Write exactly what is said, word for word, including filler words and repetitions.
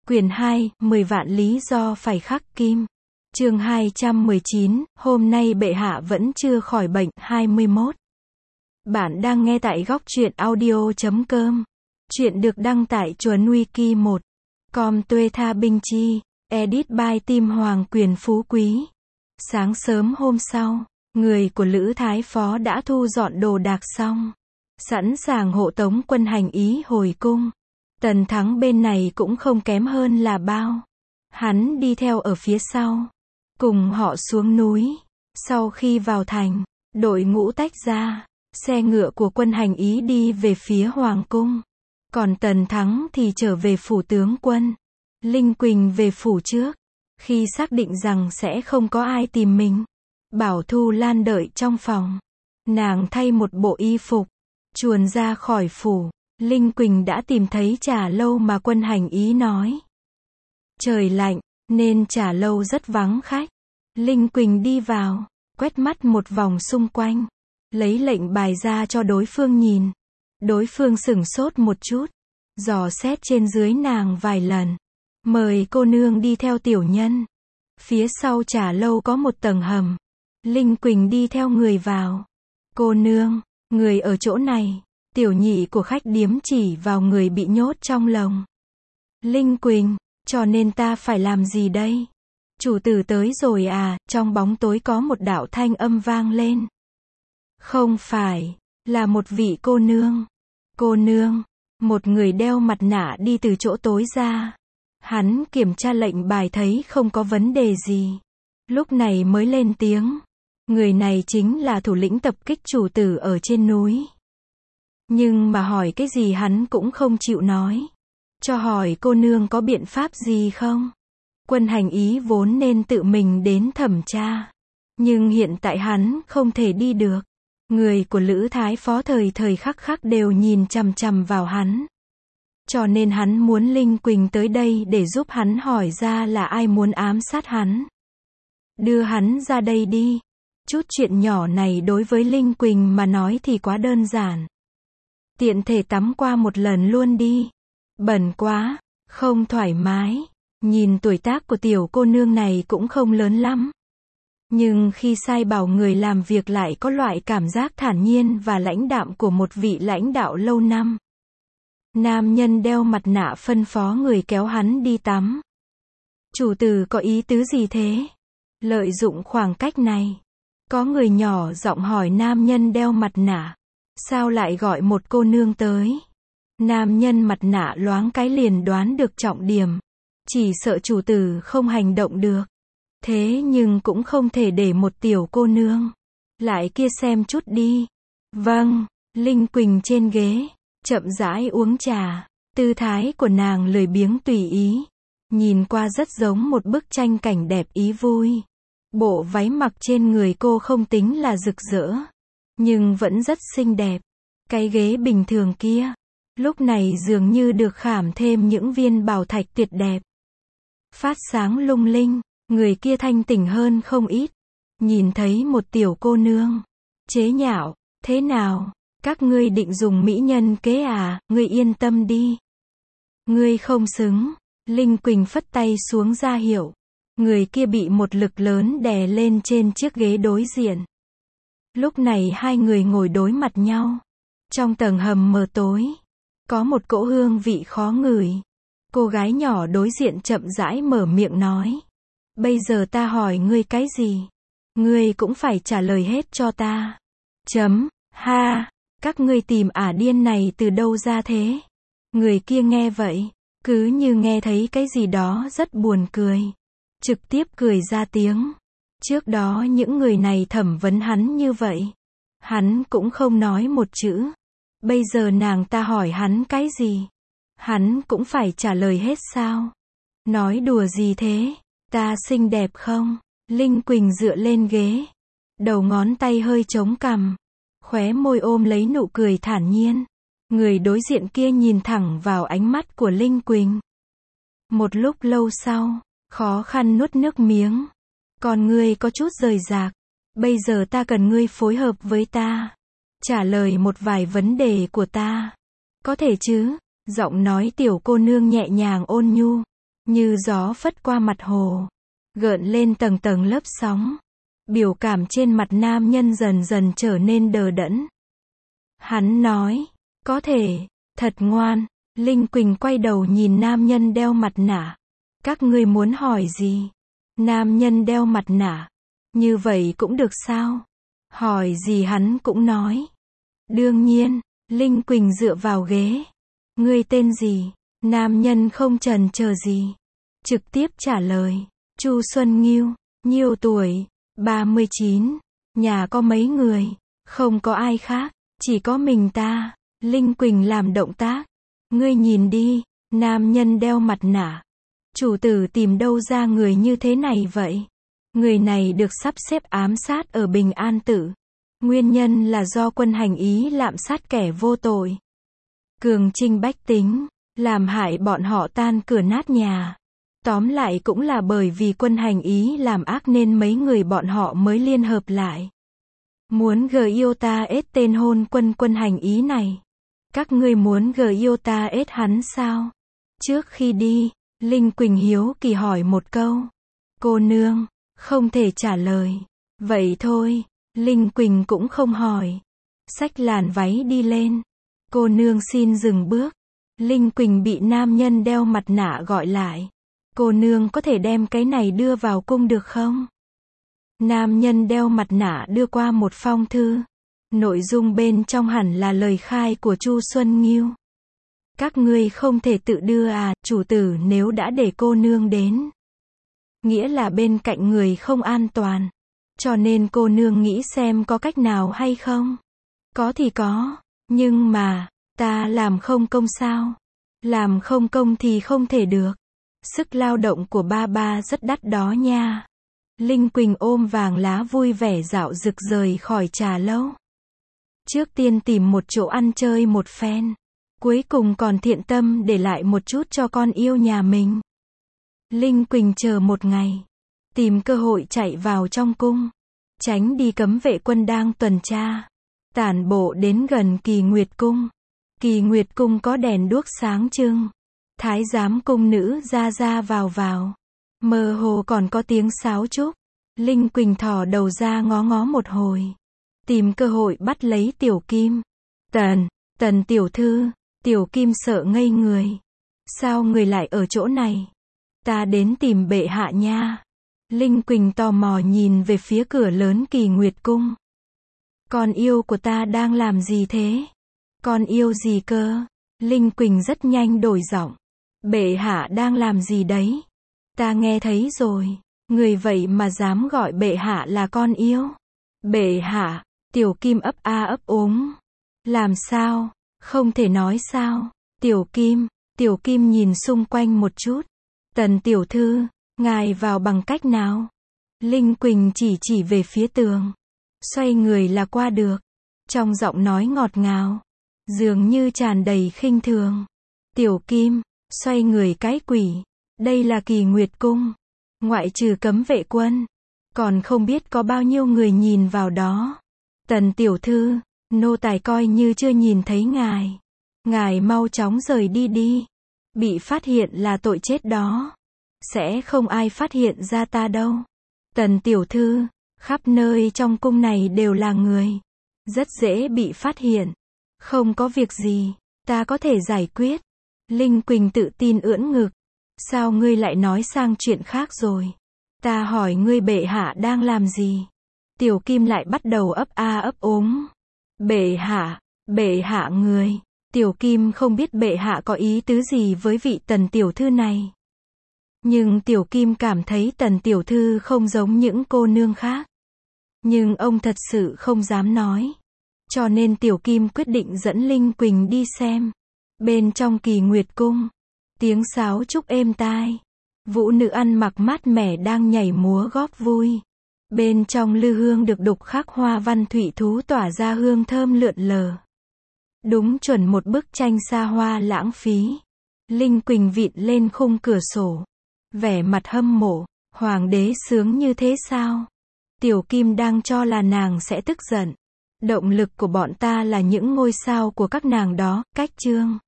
Quyển hai, mười vạn lý do phải khắc kim. Chương hai trăm mười chín, hôm nay bệ hạ vẫn chưa khỏi bệnh, hai mươi mốt. Bạn đang nghe tại góc truyện audio chấm com. Chuyện được đăng tại Chuồn Wiki một. Com Tuê Tha Binh Chi. Edit by Tim Hoàng Quyền Phú Quý. Sáng sớm hôm sau, người của Lữ Thái Phó đã thu dọn đồ đạc xong, sẵn sàng hộ tống quân hành ý hồi cung. Tần Thắng bên này cũng không kém hơn là bao. Hắn đi theo ở phía sau, cùng họ xuống núi. Sau khi vào thành, đội ngũ tách ra, xe ngựa của quân hành ý đi về phía Hoàng cung. Còn Tần Thắng thì trở về phủ tướng quân. Linh Quỳnh về phủ trước. Khi xác định rằng sẽ không có ai tìm mình, bảo Thu Lan đợi trong phòng. Nàng thay một bộ y phục, chuồn ra khỏi phủ. Linh Quỳnh đã tìm thấy trà lâu mà quân hành ý nói. Trời lạnh, nên trà lâu rất vắng khách. Linh Quỳnh đi vào, quét mắt một vòng xung quanh, lấy lệnh bài ra cho đối phương nhìn. Đối phương sửng sốt một chút, dò xét trên dưới nàng vài lần. Mời cô nương đi theo tiểu nhân. Phía sau trà lâu có một tầng hầm. Linh Quỳnh đi theo người vào. Cô nương, người ở chỗ này. Tiểu nhị của khách điếm chỉ vào người bị nhốt trong lồng. Linh Quỳnh, cho nên ta phải làm gì đây? Chủ tử tới rồi à? Trong bóng tối có một đạo thanh âm vang lên. Không phải, là một vị cô nương. Cô nương, một người đeo mặt nạ đi từ chỗ tối ra. Hắn kiểm tra lệnh bài thấy không có vấn đề gì, lúc này mới lên tiếng. Người này chính là thủ lĩnh tập kích chủ tử ở trên núi. Nhưng mà hỏi cái gì hắn cũng không chịu nói. Cho hỏi cô nương có biện pháp gì không? Quân hành ý vốn nên tự mình đến thẩm tra, nhưng hiện tại hắn không thể đi được. Người của Lữ Thái Phó thời thời khắc khắc đều nhìn chằm chằm vào hắn. Cho nên hắn muốn Linh Quỳnh tới đây để giúp hắn hỏi ra là ai muốn ám sát hắn. Đưa hắn ra đây đi. Chút chuyện nhỏ này đối với Linh Quỳnh mà nói thì quá đơn giản. Tiện thể tắm qua một lần luôn đi. Bẩn quá, không thoải mái. Nhìn tuổi tác của tiểu cô nương này cũng không lớn lắm. Nhưng khi sai bảo người làm việc lại có loại cảm giác thản nhiên và lãnh đạm của một vị lãnh đạo lâu năm. Nam nhân đeo mặt nạ phân phó người kéo hắn đi tắm. Chủ tử có ý tứ gì thế? Lợi dụng khoảng cách này. Có người nhỏ giọng hỏi nam nhân đeo mặt nạ. Sao lại gọi một cô nương tới? Nam nhân mặt nạ loáng cái liền đoán được trọng điểm. Chỉ sợ chủ tử không hành động được. Thế nhưng cũng không thể để một tiểu cô nương lại kia xem chút đi. Vâng, Linh Quỳnh trên ghế, chậm rãi uống trà. Tư thái của nàng lười biếng tùy ý. Nhìn qua rất giống một bức tranh cảnh đẹp ý vui. Bộ váy mặc trên người cô không tính là rực rỡ, nhưng vẫn rất xinh đẹp. Cái ghế bình thường kia, lúc này dường như được khảm thêm những viên bảo thạch tuyệt đẹp. Phát sáng lung linh, người kia thanh tỉnh hơn không ít. Nhìn thấy một tiểu cô nương, chế nhạo, thế nào? Các ngươi định dùng mỹ nhân kế à? Ngươi yên tâm đi. Ngươi không xứng. Linh Quỳnh phất tay xuống ra hiệu. Người kia bị một lực lớn đè lên trên chiếc ghế đối diện. Lúc này hai người ngồi đối mặt nhau. Trong tầng hầm mờ tối, có một cỗ hương vị khó ngửi. Cô gái nhỏ đối diện chậm rãi mở miệng nói. Bây giờ ta hỏi ngươi cái gì? Ngươi cũng phải trả lời hết cho ta. Chấm, ha, các ngươi tìm ả điên này từ đâu ra thế? Người kia nghe vậy, cứ như nghe thấy cái gì đó rất buồn cười. Trực tiếp cười ra tiếng. Trước đó những người này thẩm vấn hắn như vậy, hắn cũng không nói một chữ. Bây giờ nàng ta hỏi hắn cái gì, hắn cũng phải trả lời hết sao? Nói đùa gì thế? Ta xinh đẹp không? Linh Quỳnh dựa lên ghế, đầu ngón tay hơi chống cằm, khóe môi ôm lấy nụ cười thản nhiên. Người đối diện kia nhìn thẳng vào ánh mắt của Linh Quỳnh. Một lúc lâu sau, khó khăn nuốt nước miếng. Còn ngươi có chút rời rạc. Bây giờ ta cần ngươi phối hợp với ta. Trả lời một vài vấn đề của ta. Có thể chứ? Giọng nói tiểu cô nương nhẹ nhàng ôn nhu. như gió phất qua mặt hồ, gợn lên tầng tầng lớp sóng. Biểu cảm trên mặt nam nhân dần dần trở nên đờ đẫn. Hắn nói, có thể, thật ngoan. Linh Quỳnh quay đầu nhìn nam nhân đeo mặt nạ. Các ngươi muốn hỏi gì? Nam nhân đeo mặt nạ. Như vậy cũng được sao? Hỏi gì hắn cũng nói. Đương nhiên. Linh Quỳnh dựa vào ghế. Ngươi tên gì? Nam nhân không chần chờ gì, trực tiếp trả lời. Chu Xuân Nghiêu. Nhiêu tuổi? ba mươi chín. Nhà có mấy người? Không có ai khác, chỉ có mình ta. Linh Quỳnh làm động tác. Ngươi nhìn đi. Nam nhân đeo mặt nạ. Chủ tử tìm đâu ra người như thế này vậy? Người này được sắp xếp ám sát ở Bình An Tự. Nguyên nhân là do quân hành ý lạm sát kẻ vô tội, cường trinh bách tính, làm hại bọn họ tan cửa nát nhà. Tóm lại cũng là bởi vì quân hành ý làm ác nên mấy người bọn họ mới liên hợp lại. Muốn gờ yêu ta ết tên hôn quân quân hành ý này. Các ngươi muốn gờ yêu ta ết hắn sao? Trước khi đi, Linh Quỳnh hiếu kỳ hỏi một câu. Cô nương, không thể trả lời. Vậy thôi, Linh Quỳnh cũng không hỏi. Xách làn váy đi lên. Cô nương xin dừng bước. Linh Quỳnh bị nam nhân đeo mặt nạ gọi lại. Cô nương có thể đem cái này đưa vào cung được không? Nam nhân đeo mặt nạ đưa qua một phong thư. Nội dung bên trong hẳn là lời khai của Chu Xuân Nghiêu. Các ngươi không thể tự đưa à, chủ tử nếu đã để cô nương đến. Nghĩa là bên cạnh người không an toàn. Cho nên cô nương nghĩ xem có cách nào hay không? Có thì có, nhưng mà, ta làm không công sao? Làm không công thì không thể được. Sức lao động của ba ba rất đắt đó nha. Linh Quỳnh ôm vàng lá vui vẻ dạo rực rời khỏi trà lâu. Trước tiên tìm một chỗ ăn chơi một phen. Cuối cùng còn thiện tâm để lại một chút cho con yêu nhà mình. Linh Quỳnh chờ một ngày. Tìm cơ hội chạy vào trong cung. Tránh đi cấm vệ quân đang tuần tra. Tản bộ đến gần Kỳ Nguyệt Cung. Kỳ Nguyệt Cung có đèn đuốc sáng trưng. Thái giám cung nữ ra ra vào vào. Mơ hồ còn có tiếng sáo trúc. Linh Quỳnh thò đầu ra ngó ngó một hồi. Tìm cơ hội bắt lấy Tiểu Kim. Tần, Tần tiểu thư. Tiểu Kim sợ ngây người. Sao người lại ở chỗ này? Ta đến tìm bệ hạ nha. Linh Quỳnh tò mò nhìn về phía cửa lớn Kỳ Nguyệt Cung. Con yêu của ta đang làm gì thế? Con yêu gì cơ? Linh Quỳnh rất nhanh đổi giọng. Bệ hạ đang làm gì đấy? Ta nghe thấy rồi. Người vậy mà dám gọi bệ hạ là con yêu. Bệ hạ, Tiểu Kim ấp a ấp úng. Làm sao? Không thể nói sao? Tiểu Kim, Tiểu Kim nhìn xung quanh một chút. Tần tiểu thư, ngài vào bằng cách nào? Linh Quỳnh chỉ chỉ về phía tường. Xoay người là qua được. Trong giọng nói ngọt ngào, dường như tràn đầy khinh thường. Tiểu Kim, xoay người cái quỷ. Đây là Kỳ Nguyệt Cung. Ngoại trừ cấm vệ quân, còn không biết có bao nhiêu người nhìn vào đó. Tần tiểu thư, nô tài coi như chưa nhìn thấy ngài. Ngài mau chóng rời đi đi. Bị phát hiện là tội chết đó. Sẽ không ai phát hiện ra ta đâu. Tần tiểu thư, khắp nơi trong cung này đều là người. Rất dễ bị phát hiện. Không có việc gì, ta có thể giải quyết. Linh Quỳnh tự tin ưỡn ngực. Sao ngươi lại nói sang chuyện khác rồi? Ta hỏi ngươi bệ hạ đang làm gì? Tiểu Kim lại bắt đầu ấp a ấp úng. Bệ hạ, bệ hạ người. Tiểu Kim không biết bệ hạ có ý tứ gì với vị Tần tiểu thư này. Nhưng Tiểu Kim cảm thấy Tần tiểu thư không giống những cô nương khác. Nhưng ông thật sự không dám nói. Cho nên Tiểu Kim quyết định dẫn Linh Quỳnh đi xem. Bên trong Kỳ Nguyệt Cung, tiếng sáo trúc êm tai. Vũ nữ ăn mặc mát mẻ đang nhảy múa góp vui. Bên trong lư hương được đục khắc hoa văn thủy thú tỏa ra hương thơm lượn lờ. Đúng chuẩn một bức tranh xa hoa lãng phí. Linh Quỳnh vịn lên khung cửa sổ. Vẻ mặt hâm mộ. Hoàng đế sướng như thế sao? Tiểu Kim đang cho là nàng sẽ tức giận. Động lực của bọn ta là những ngôi sao của các nàng đó. Cách chương